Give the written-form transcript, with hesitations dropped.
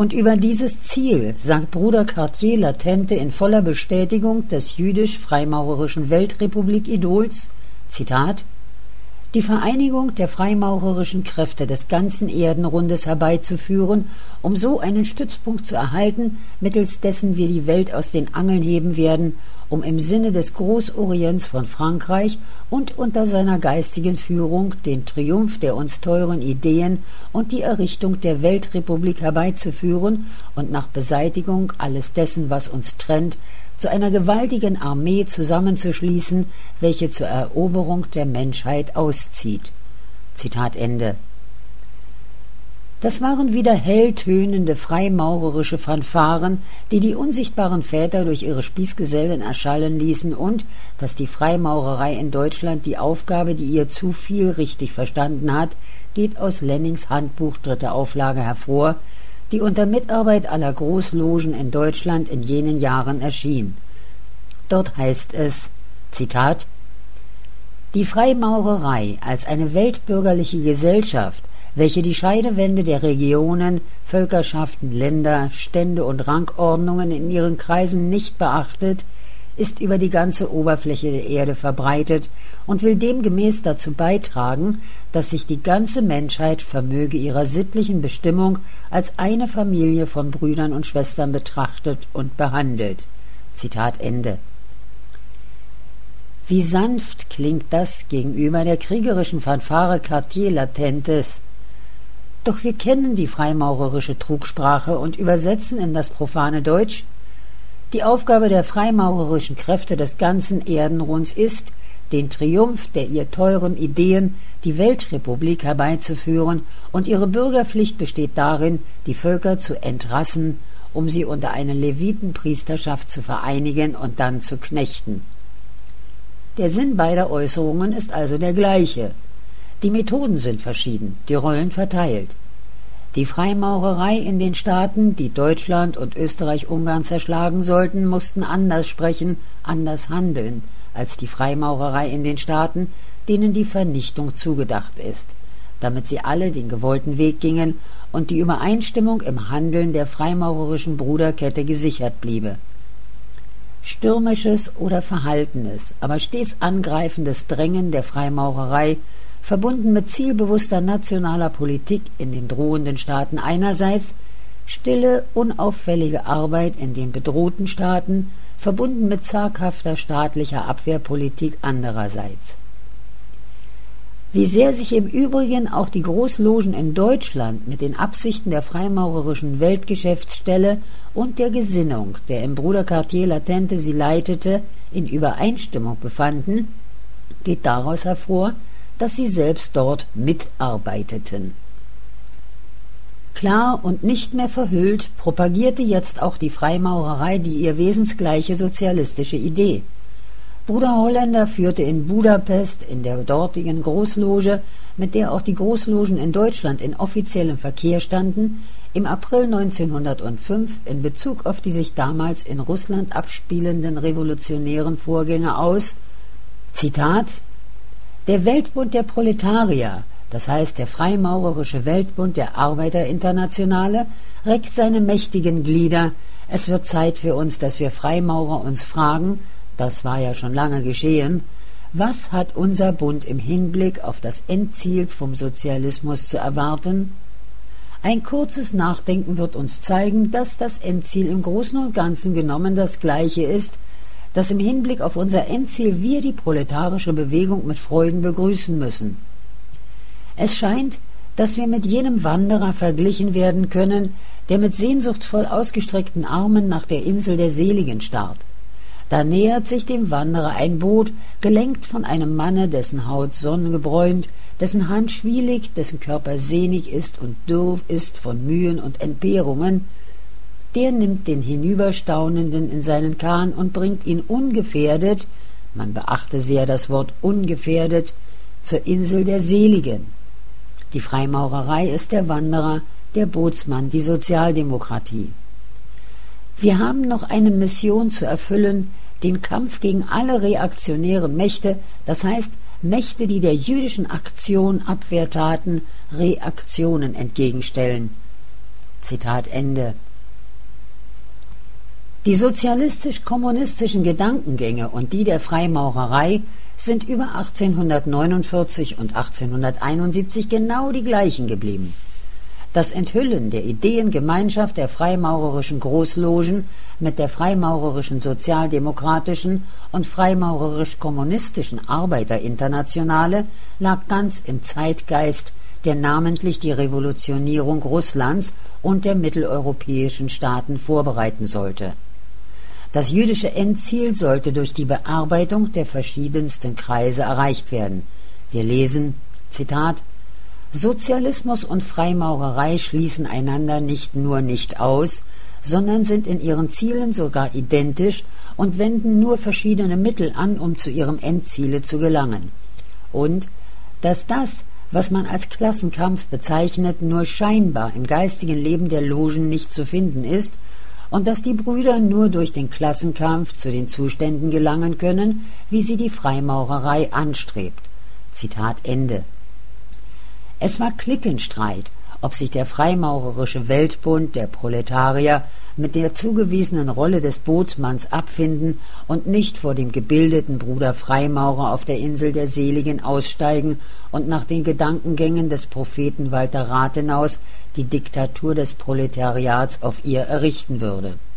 Und über dieses Ziel sagt Bruder Cartier Latente in voller Bestätigung des jüdisch-freimaurerischen Weltrepublik-Idols, Zitat, die Vereinigung der freimaurerischen Kräfte des ganzen Erdenrundes herbeizuführen, um so einen Stützpunkt zu erhalten, mittels dessen wir die Welt aus den Angeln heben werden, um im Sinne des Großorients von Frankreich und unter seiner geistigen Führung den Triumph der uns teuren Ideen und die Errichtung der Weltrepublik herbeizuführen und nach Beseitigung alles dessen, was uns trennt, zu einer gewaltigen Armee zusammenzuschließen, welche zur Eroberung der Menschheit auszieht. Zitat Ende. Das waren wieder helltönende freimaurerische Fanfaren, die die unsichtbaren Väter durch ihre Spießgesellen erschallen ließen und, dass die Freimaurerei in Deutschland die Aufgabe, die ihr zufiel, richtig verstanden hat, geht aus Lennings Handbuch 3. Auflage hervor, die unter Mitarbeit aller Großlogen in Deutschland in jenen Jahren erschien. Dort heißt es, Zitat, die Freimaurerei als eine weltbürgerliche Gesellschaft, welche die Scheidewände der Regionen, Völkerschaften, Länder, Stände und Rangordnungen in ihren Kreisen nicht beachtet, ist über die ganze Oberfläche der Erde verbreitet und will demgemäß dazu beitragen, dass sich die ganze Menschheit vermöge ihrer sittlichen Bestimmung als eine Familie von Brüdern und Schwestern betrachtet und behandelt. Zitat Ende. Wie sanft klingt das gegenüber der kriegerischen Fanfare Cartier Latentes. Doch wir kennen die freimaurerische Trugsprache und übersetzen in das profane Deutsch: Die Aufgabe der freimaurerischen Kräfte des ganzen Erdenrunds ist, den Triumph der ihr teuren Ideen, die Weltrepublik herbeizuführen, und ihre Bürgerpflicht besteht darin, die Völker zu entrassen, um sie unter eine Levitenpriesterschaft zu vereinigen und dann zu knechten. Der Sinn beider Äußerungen ist also der gleiche. Die Methoden sind verschieden, die Rollen verteilt. Die Freimaurerei in den Staaten, die Deutschland und Österreich-Ungarn zerschlagen sollten, mussten anders sprechen, anders handeln, als die Freimaurerei in den Staaten, denen die Vernichtung zugedacht ist, damit sie alle den gewollten Weg gingen und die Übereinstimmung im Handeln der freimaurerischen Bruderkette gesichert bliebe. Stürmisches oder verhaltenes, aber stets angreifendes Drängen der Freimaurerei, verbunden mit zielbewusster nationaler Politik in den drohenden Staaten einerseits, stille, unauffällige Arbeit in den bedrohten Staaten, verbunden mit zaghafter staatlicher Abwehrpolitik andererseits. Wie sehr sich im Übrigen auch die Großlogen in Deutschland mit den Absichten der freimaurerischen Weltgeschäftsstelle und der Gesinnung, der im Bruder Cartier Latente sie leitete, in Übereinstimmung befanden, geht daraus hervor, dass sie selbst dort mitarbeiteten. Klar und nicht mehr verhüllt propagierte jetzt auch die Freimaurerei die ihr wesensgleiche sozialistische Idee. Bruder Holländer führte in Budapest, in der dortigen Großloge, mit der auch die Großlogen in Deutschland in offiziellem Verkehr standen, im April 1905 in Bezug auf die sich damals in Russland abspielenden revolutionären Vorgänge aus, Zitat, der Weltbund der Proletarier, das heißt der Freimaurerische Weltbund der Arbeiterinternationale, reckt seine mächtigen Glieder. Es wird Zeit für uns, dass wir Freimaurer uns fragen, das war ja schon lange geschehen, was hat unser Bund im Hinblick auf das Endziel vom Sozialismus zu erwarten? Ein kurzes Nachdenken wird uns zeigen, dass das Endziel im Großen und Ganzen genommen das gleiche ist, dass im Hinblick auf unser Endziel wir die proletarische Bewegung mit Freuden begrüßen müssen. Es scheint, dass wir mit jenem Wanderer verglichen werden können, der mit sehnsuchtsvoll ausgestreckten Armen nach der Insel der Seligen starrt. Da nähert sich dem Wanderer ein Boot, gelenkt von einem Manne, dessen Haut sonnengebräunt, dessen Hand schwielig, dessen Körper sehnig ist und dürr ist von Mühen und Entbehrungen. Der nimmt den Hinüberstaunenden in seinen Kahn und bringt ihn ungefährdet, man beachte sehr das Wort ungefährdet, zur Insel der Seligen. Die Freimaurerei ist der Wanderer, der Bootsmann, die Sozialdemokratie. Wir haben noch eine Mission zu erfüllen, den Kampf gegen alle reaktionären Mächte, das heißt Mächte, die der jüdischen Aktion Abwehrtaten, Reaktionen entgegenstellen. Zitat Ende. Die sozialistisch-kommunistischen Gedankengänge und die der Freimaurerei sind über 1849 und 1871 genau die gleichen geblieben. Das Enthüllen der Ideengemeinschaft der freimaurerischen Großlogen mit der freimaurerischen sozialdemokratischen und freimaurerisch-kommunistischen Arbeiterinternationale lag ganz im Zeitgeist, der namentlich die Revolutionierung Russlands und der mitteleuropäischen Staaten vorbereiten sollte. Das jüdische Endziel sollte durch die Bearbeitung der verschiedensten Kreise erreicht werden. Wir lesen, Zitat, Sozialismus und Freimaurerei schließen einander nicht nur nicht aus, sondern sind in ihren Zielen sogar identisch und wenden nur verschiedene Mittel an, um zu ihrem Endziele zu gelangen. Und dass das, was man als Klassenkampf bezeichnet, nur scheinbar im geistigen Leben der Logen nicht zu finden ist und dass die Brüder nur durch den Klassenkampf zu den Zuständen gelangen können, wie sie die Freimaurerei anstrebt. Zitat Ende. Es war Cliquenstreit, ob sich der freimaurerische Weltbund der Proletarier mit der zugewiesenen Rolle des Bootsmanns abfinden und nicht vor dem gebildeten Bruder Freimaurer auf der Insel der Seligen aussteigen und nach den Gedankengängen des Propheten Walter Rathenaus die Diktatur des Proletariats auf ihr errichten würde.